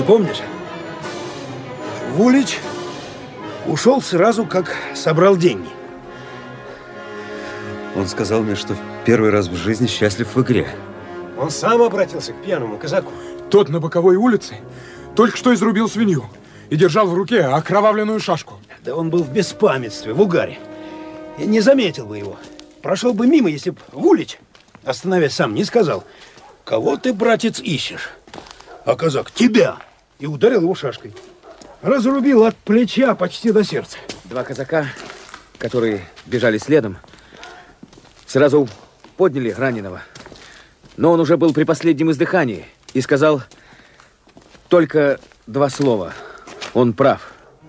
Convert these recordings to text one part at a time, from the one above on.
помнишь? Вулич ушел сразу, как собрал деньги. Он сказал мне, что в первый раз в жизни счастлив в игре. Он сам обратился к пьяному казаку. Тот на боковой улице только что изрубил свинью и держал в руке окровавленную шашку. Да он был в беспамятстве, в угаре. Я не заметил бы его. Прошел бы мимо, если б Вулич, остановясь сам, не сказал: кого ты, братец, ищешь? А казак: тебя. И ударил его шашкой. Разрубил от плеча почти до сердца. Два казака, которые бежали следом, сразу подняли раненого. Но он уже был при последнем издыхании и сказал только два слова: он прав.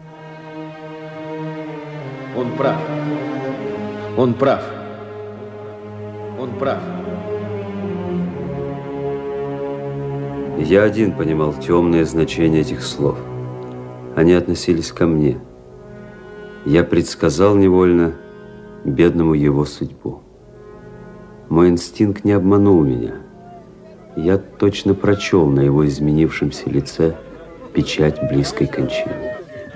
Он прав. Он прав. Он прав. Я один понимал темное значение этих слов. Они относились ко мне. Я предсказал невольно бедному его судьбу. Мой инстинкт не обманул меня. Я точно прочел на его изменившемся лице печать близкой кончины.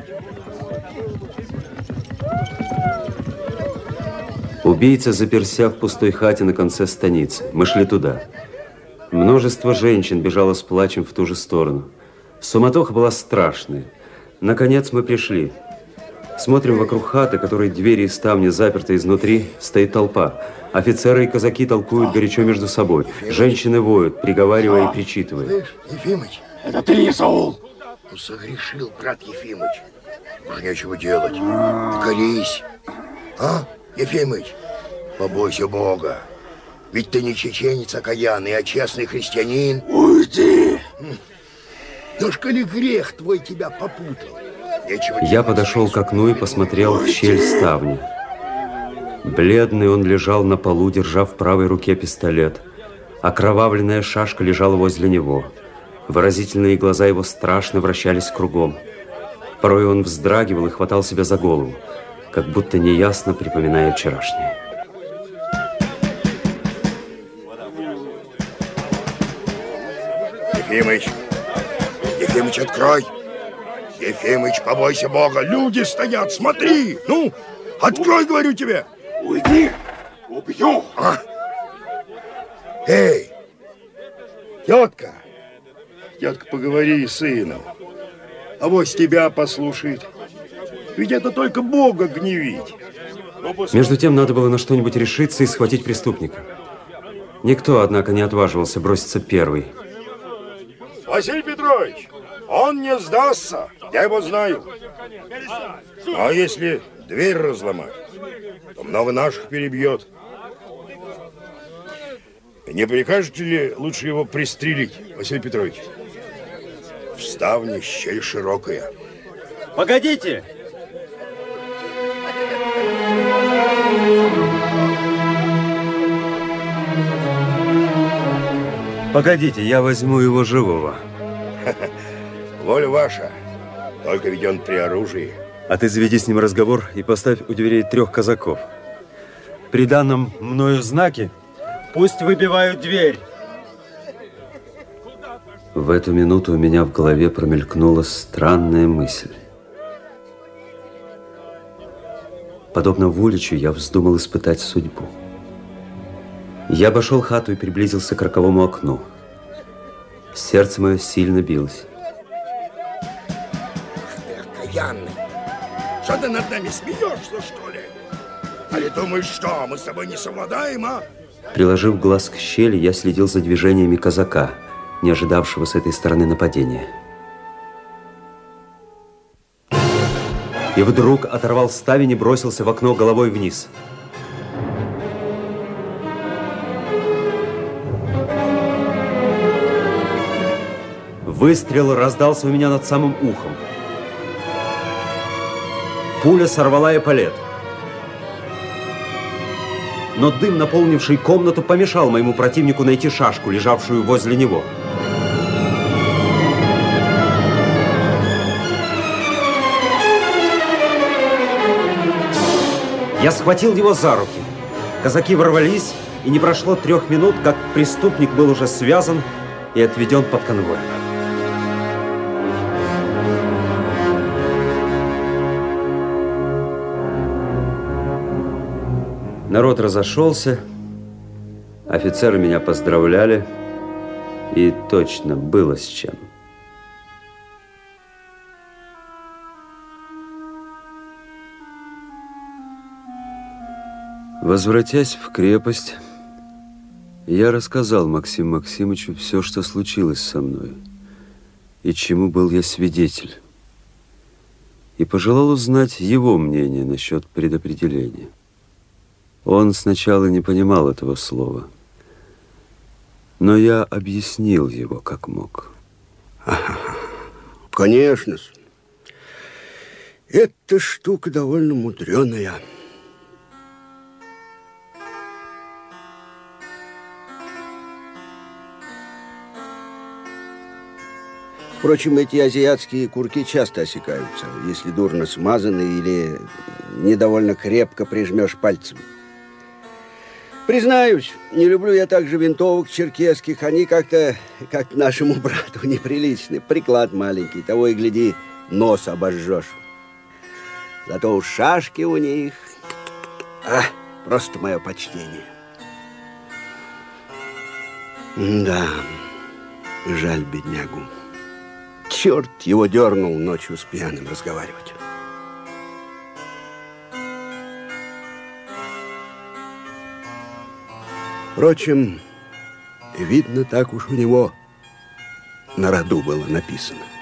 Убийца заперся в пустой хате на конце станицы. Мы шли туда. Множество женщин бежало с плачем в ту же сторону. Суматоха была страшная. Наконец мы пришли. Смотрим вокруг хаты, которой двери и ставни заперты изнутри, стоит толпа. Офицеры и казаки толкуют горячо между собой. Женщины воют, приговаривая и причитывая. Слышь, Ефимыч, это ты, Исаул? Ну, согрешил, брат Ефимыч. Уже нечего делать. Покорись. А, Ефимыч, побойся Бога. Ведь ты не чеченец окаянный, а честный христианин. Уйди! Да ж коли грех твой тебя попутал. Я подошел к окну и посмотрел в щель ставни. Бледный он лежал на полу, держа в правой руке пистолет. Окровавленная шашка лежала возле него. Выразительные глаза его страшно вращались кругом. Порой он вздрагивал и хватал себя за голову, как будто неясно припоминая вчерашнее. Ефимыч! Ефимыч, открой! Ефимыч, побойся Бога! Люди стоят, смотри! Ну, открой, говорю тебе! Уйди! Убью! А? Эй! Тетка! Тетка, поговори с сыном. Авось тебя послушает. Ведь это только Бога гневить. Между тем надо было на что-нибудь решиться и схватить преступника. Никто, однако, не отваживался броситься первый. Василий Петрович, он не сдастся, я его знаю. А если дверь разломать, то много наших перебьет. Не прикажете ли лучше его пристрелить, Василий Петрович? В ставне щель широкая. Погодите! Погодите, я возьму его живого. Воля ваша, только ведь он при оружии. А ты заведи с ним разговор и поставь у дверей 3 казаков. При данном мною знаке пусть выбивают дверь. В эту минуту у меня в голове промелькнула странная мысль. Подобно Вуличу, я вздумал испытать судьбу. Я обошел хату и приблизился к роковому окну. Сердце мое сильно билось. Ах ты, окаянный! Что ты над нами смеешься, что ли? Али думаешь, что, мы с тобой не совладаем, а? Приложив глаз к щели, я следил за движениями казака, не ожидавшего с этой стороны нападения. И вдруг оторвал ставень и бросился в окно головой вниз. Выстрел раздался у меня над самым ухом. Пуля сорвала эполет. Но дым, наполнивший комнату, помешал моему противнику найти шашку, лежавшую возле него. Я схватил его за руки. Казаки ворвались, и не прошло 3 минут, как преступник был уже связан и отведен под конвой. Народ разошелся, офицеры меня поздравляли, и точно было с чем. Возвратясь в крепость, я рассказал Максиму Максимовичу все, что случилось со мной, и чему был я свидетель, и пожелал узнать его мнение насчет предопределения. Он сначала не понимал этого слова, но я объяснил его как мог. Конечно. Эта штука довольно мудреная. Впрочем, эти азиатские курки часто осекаются, если дурно смазаны или недовольно крепко прижмешь пальцем. Признаюсь, не люблю я также винтовок черкесских. Они как-то, как нашему брату, неприличны. Приклад маленький, того и гляди, нос обожжешь. Зато у шашки у них... просто мое почтение. Да, жаль беднягу. Черт его дернул ночью с пьяным разговаривать. Впрочем, видно, так уж у него на роду было написано.